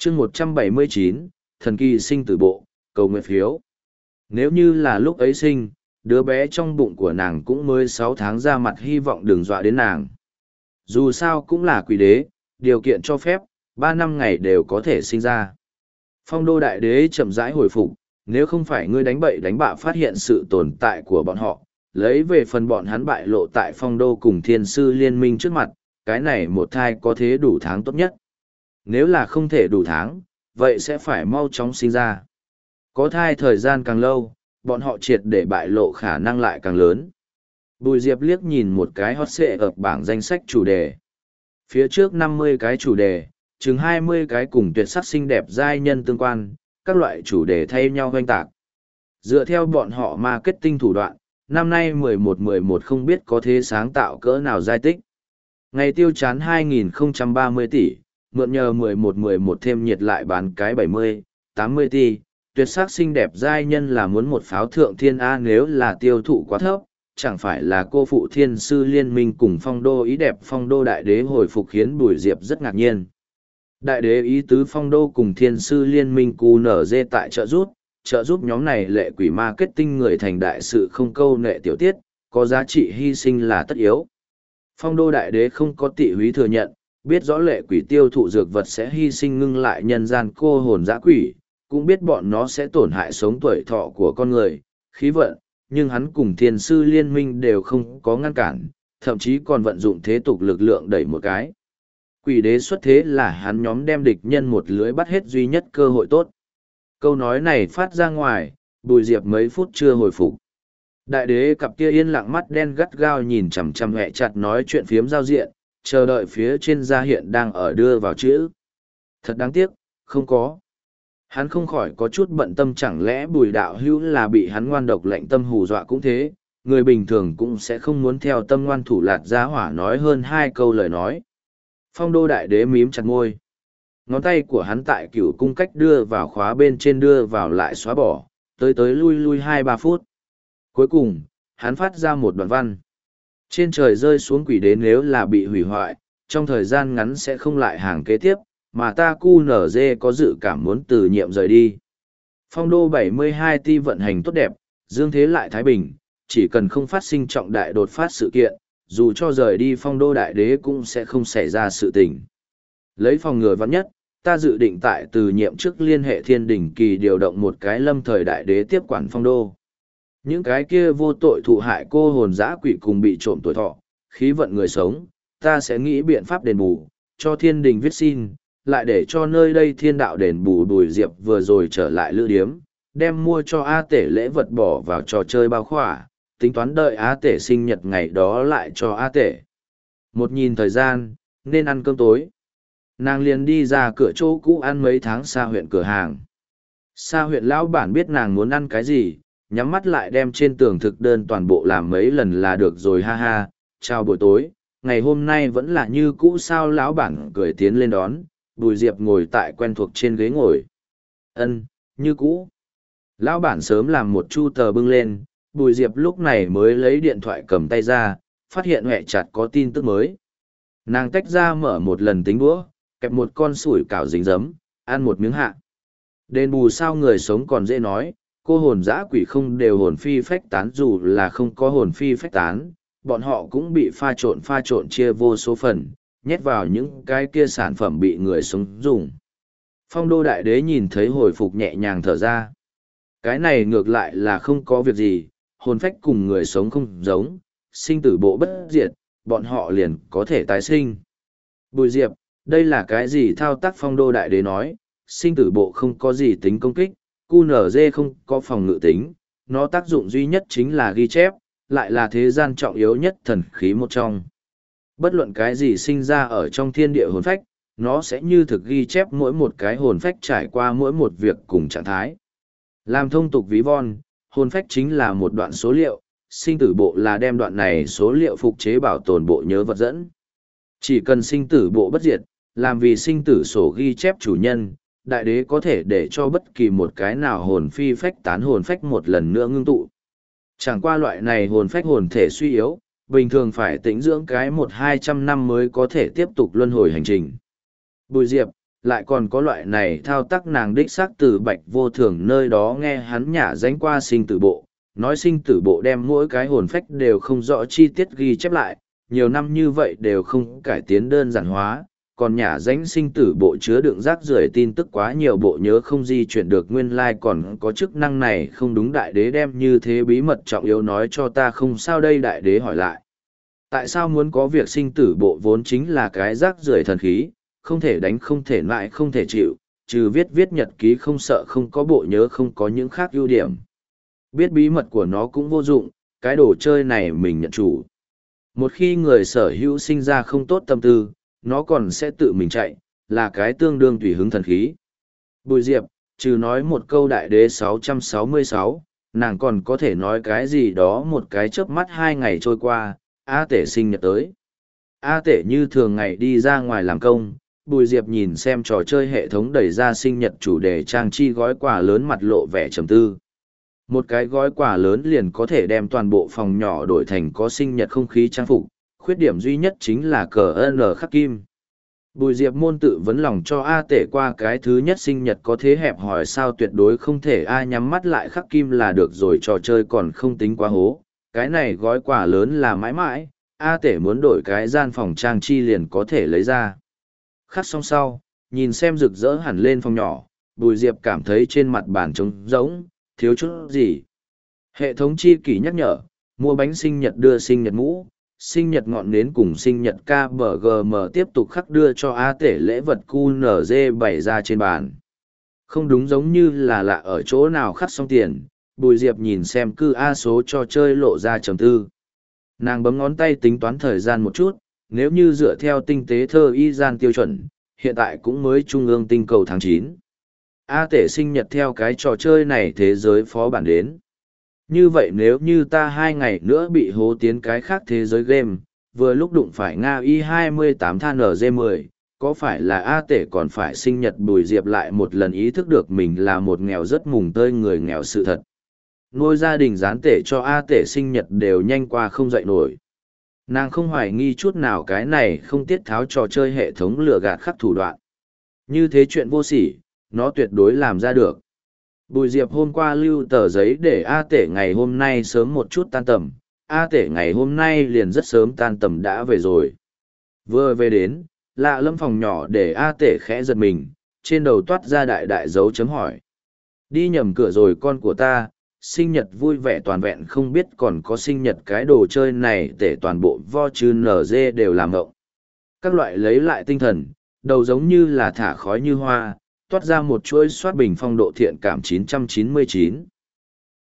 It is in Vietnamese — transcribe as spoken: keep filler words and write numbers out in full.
chương một trăm bảy mươi chín, thần kỳ sinh tử bộ, cầu nguyện phiếu. Nếu như là lúc ấy sinh, đứa bé trong bụng của nàng cũng mới sáu tháng ra mặt hy vọng đừng dọa đến nàng. Dù sao cũng là quỷ đế, điều kiện cho phép, ba năm ngày đều có thể sinh ra. Phong đô đại đế chậm rãi hồi phục, nếu không phải ngươi đánh bậy đánh bạ phát hiện sự tồn tại của bọn họ, lấy về phần bọn hắn bại lộ tại phong đô cùng thiên sư liên minh trước mặt, cái này một thai có thế đủ tháng tốt nhất. Nếu là không thể đủ tháng, vậy sẽ phải mau chóng sinh ra. Có thai thời gian càng lâu, bọn họ triệt để bại lộ khả năng lại càng lớn. Bùi Diệp liếc nhìn một cái hot xệ ở bảng danh sách chủ đề. Phía trước năm mươi cái chủ đề, chừng hai mươi cái cùng tuyệt sắc xinh đẹp giai nhân tương quan, các loại chủ đề thay nhau hoành tạc. Dựa theo bọn họ marketing thủ đoạn, năm nay mười một mười một không biết có thế sáng tạo cỡ nào giai tích. Ngày tiêu chán hai nghìn không trăm ba mươi tỷ, mượn nhờ mười một mười một thêm nhiệt lại bán cái bảy mươi, tám mươi tỷ, tuyệt sắc xinh đẹp giai nhân là muốn một pháo thượng thiên A nếu là tiêu thụ quá thấp, chẳng phải là cô phụ thiên sư liên minh cùng phong đô ý đẹp phong đô đại đế hồi phục khiến Bùi Diệp rất ngạc nhiên. Đại đế ý tứ phong đô cùng thiên sư liên minh cù nở dê tại trợ giúp, trợ giúp nhóm này lệ quỷ marketing người thành đại sự không câu nệ tiểu tiết, có giá trị hy sinh là tất yếu. Phong đô đại đế không có tị húy thừa nhận, biết rõ lệ quỷ tiêu thụ dược vật sẽ hy sinh ngưng lại nhân gian cô hồn dã quỷ, cũng biết bọn nó sẽ tổn hại sống tuổi thọ của con người, khí vận, nhưng hắn cùng thiên sư liên minh đều không có ngăn cản, thậm chí còn vận dụng thế tục lực lượng đẩy một cái. Quỷ đế xuất thế là hắn nhóm đem địch nhân một lưới bắt hết duy nhất cơ hội tốt. Câu nói này phát ra ngoài, Bùi Diệp mấy phút chưa hồi phục. Đại đế cặp kia yên lặng mắt đen gắt gao nhìn chằm chằm hẹ chặt nói chuyện phiếm giao diện, chờ đợi phía trên gia hiện đang ở đưa vào chữ. Thật đáng tiếc, không có. Hắn không khỏi có chút bận tâm chẳng lẽ Bùi đạo hữu là bị hắn ngoan độc lệnh tâm hù dọa cũng thế, người bình thường cũng sẽ không muốn theo tâm ngoan thủ lạt giá hỏa nói hơn hai câu lời nói. Phong đô đại đế mím chặt môi. Ngón tay của hắn tại cửu cung cách đưa vào khóa bên trên đưa vào lại xóa bỏ, tới tới lui lui hai ba phút. Cuối cùng, hắn phát ra một đoạn văn. Trên trời rơi xuống quỷ đế nếu là bị hủy hoại, trong thời gian ngắn sẽ không lại hàng kế tiếp, mà ta cu nở dê có dự cảm muốn từ nhiệm rời đi. Phong đô bảy mươi hai ti vận hành tốt đẹp, dương thế lại thái bình, chỉ cần không phát sinh trọng đại đột phát sự kiện, dù cho rời đi phong đô đại đế cũng sẽ không xảy ra sự tình. Lấy phòng ngừa vắn nhất, ta dự định tại từ nhiệm trước liên hệ thiên đỉnh kỳ điều động một cái lâm thời đại đế tiếp quản phong đô. Những cái kia vô tội thụ hại cô hồn dã quỷ cùng bị trộm tuổi thọ, khí vận người sống, ta sẽ nghĩ biện pháp đền bù, cho thiên đình viết xin, lại để cho nơi đây thiên đạo đền bù. Bùi Diệp vừa rồi trở lại lữ điếm, đem mua cho A Tể lễ vật bỏ vào trò chơi bao khỏa, tính toán đợi A Tể sinh nhật ngày đó lại cho A Tể. Một nhìn thời gian, nên ăn cơm tối. Nàng liền đi ra cửa chỗ cũ ăn mấy tháng xa huyện cửa hàng. Xa huyện lão bản biết nàng muốn ăn cái gì, nhắm mắt lại đem trên tường thực đơn toàn bộ làm mấy lần là được rồi ha ha. Chào buổi tối, ngày hôm nay vẫn là như cũ sao? Lão bản cười tiến lên đón. Bùi Diệp ngồi tại quen thuộc trên ghế ngồi. Ân, như cũ. Lão bản sớm làm một chu tờ bưng lên, Bùi Diệp lúc này mới lấy điện thoại cầm tay ra, phát hiện hẹ chặt có tin tức mới. Nàng tách ra mở một lần tính đũa, kẹp một con sủi cảo dính giấm, ăn một miếng hạ. Đền bù sao người sống còn dễ nói, cô hồn dã quỷ không đều hồn phi phách tán, dù là không có hồn phi phách tán, bọn họ cũng bị pha trộn pha trộn chia vô số phần, nhét vào những cái kia sản phẩm bị người sống dùng. Phong đô đại đế nhìn thấy hồi phục nhẹ nhàng thở ra. Cái này ngược lại là không có việc gì, hồn phách cùng người sống không giống, sinh tử bộ bất diệt, bọn họ liền có thể tái sinh. Bùi Diệp, đây là cái gì thao tác? Phong đô đại đế nói, sinh tử bộ không có gì tính công kích, cu nở dê không có phòng ngự tính, nó tác dụng duy nhất chính là ghi chép, lại là thế gian trọng yếu nhất thần khí một trong. Bất luận cái gì sinh ra ở trong thiên địa hồn phách, nó sẽ như thực ghi chép mỗi một cái hồn phách trải qua mỗi một việc cùng trạng thái. Làm thông tục ví von, hồn phách chính là một đoạn số liệu, sinh tử bộ là đem đoạn này số liệu phục chế bảo tồn bộ nhớ vật dẫn. Chỉ cần sinh tử bộ bất diệt, làm vì sinh tử sổ ghi chép chủ nhân, đại đế có thể để cho bất kỳ một cái nào hồn phi phách tán hồn phách một lần nữa ngưng tụ. Chẳng qua loại này hồn phách hồn thể suy yếu, bình thường phải tĩnh dưỡng cái một hai trăm năm mới có thể tiếp tục luân hồi hành trình. Bùi Diệp, Lại còn có loại này thao tác nàng đích xác từ bạch vô thường nơi đó nghe hắn nhả danh qua sinh tử bộ, nói sinh tử bộ đem mỗi cái hồn phách đều không rõ chi tiết ghi chép lại, nhiều năm như vậy đều không cải tiến đơn giản hóa, còn nhả danh sinh tử bộ chứa đựng rác rưởi tin tức quá nhiều bộ nhớ không di chuyển được nguyên lai like còn có chức năng này không đúng đại đế đem như thế bí mật trọng yếu nói cho ta không sao đây đại đế hỏi lại. Tại sao muốn có việc sinh tử bộ vốn chính là cái rác rưởi thần khí, không thể đánh không thể lại không thể chịu, trừ viết viết nhật ký không sợ không có bộ nhớ không có những khác ưu điểm. Biết bí mật của nó cũng vô dụng, cái đồ chơi này mình nhận chủ. Một khi người sở hữu sinh ra không tốt tâm tư, nó còn sẽ tự mình chạy, là cái tương đương tùy hứng thần khí. Bùi Diệp, trừ nói một câu đại đế sáu trăm sáu mươi sáu, nàng còn có thể nói cái gì đó một cái chớp mắt hai ngày trôi qua, A Tể sinh nhật tới. A Tể như thường ngày đi ra ngoài làm công, Bùi Diệp nhìn xem trò chơi hệ thống đẩy ra sinh nhật chủ đề trang chi gói quà lớn mặt lộ vẻ trầm tư. Một cái gói quà lớn liền có thể đem toàn bộ phòng nhỏ đổi thành có sinh nhật không khí trang phục, khuyết điểm duy nhất chính là cờ N khắc kim. Bùi Diệp môn tự vấn lòng cho A Tể qua cái thứ nhất sinh nhật có thế hẹp hỏi sao tuyệt đối không thể A nhắm mắt lại khắc kim là được rồi trò chơi còn không tính quá hố. Cái này gói quà lớn là mãi mãi, A Tể muốn đổi cái gian phòng trang chi liền có thể lấy ra. Khắc xong sau, nhìn xem rực rỡ hẳn lên phòng nhỏ, Bùi Diệp cảm thấy trên mặt bàn trống rỗng, thiếu chút gì. Hệ thống chi kỷ nhắc nhở, mua bánh sinh nhật đưa sinh nhật mũ, sinh nhật ngọn nến cùng sinh nhật ca bờ gờ mờ tiếp tục khắc đưa cho A Tể lễ vật Q N G bày ra trên bàn. Không đúng giống như là lạ ở chỗ nào khắc xong tiền, Bùi Diệp nhìn xem cư A số cho chơi lộ ra trầm tư. Nàng bấm ngón tay tính toán thời gian một chút, nếu như dựa theo tinh tế thơ y gian tiêu chuẩn, hiện tại cũng mới trung ương tinh cầu tháng chín. A Tể sinh nhật theo cái trò chơi này thế giới phó bản đến. Như vậy nếu như ta hai ngày nữa bị hố tiến cái khác thế giới game, vừa lúc đụng phải Nga I hai mươi tám than N G mười, có phải là A Tể còn phải sinh nhật Bùi Diệp lại một lần ý thức được mình là một nghèo rất mùng tơi người nghèo sự thật. Nuôi gia đình gián tể cho A Tể sinh nhật đều nhanh qua không dậy nổi. Nàng không hoài nghi chút nào cái này không tiết tháo trò chơi hệ thống lừa gạt khắc thủ đoạn. Như thế chuyện vô sỉ, nó tuyệt đối làm ra được. Bùi Diệp hôm qua lưu tờ giấy để A Tể ngày hôm nay sớm một chút tan tầm, A Tể ngày hôm nay liền rất sớm tan tầm đã về rồi. Vừa về đến, lạ lâm phòng nhỏ để A Tể khẽ giật mình, trên đầu toát ra đại đại dấu chấm hỏi. Đi nhầm cửa rồi con của ta, sinh nhật vui vẻ toàn vẹn không biết còn có sinh nhật cái đồ chơi này Tể toàn bộ vo chư nở dê đều làm ngộng. Các loại lấy lại tinh thần, đầu giống như là thả khói như hoa, toát ra một chuỗi soát bình phong độ thiện cảm chín trăm chín mươi chín.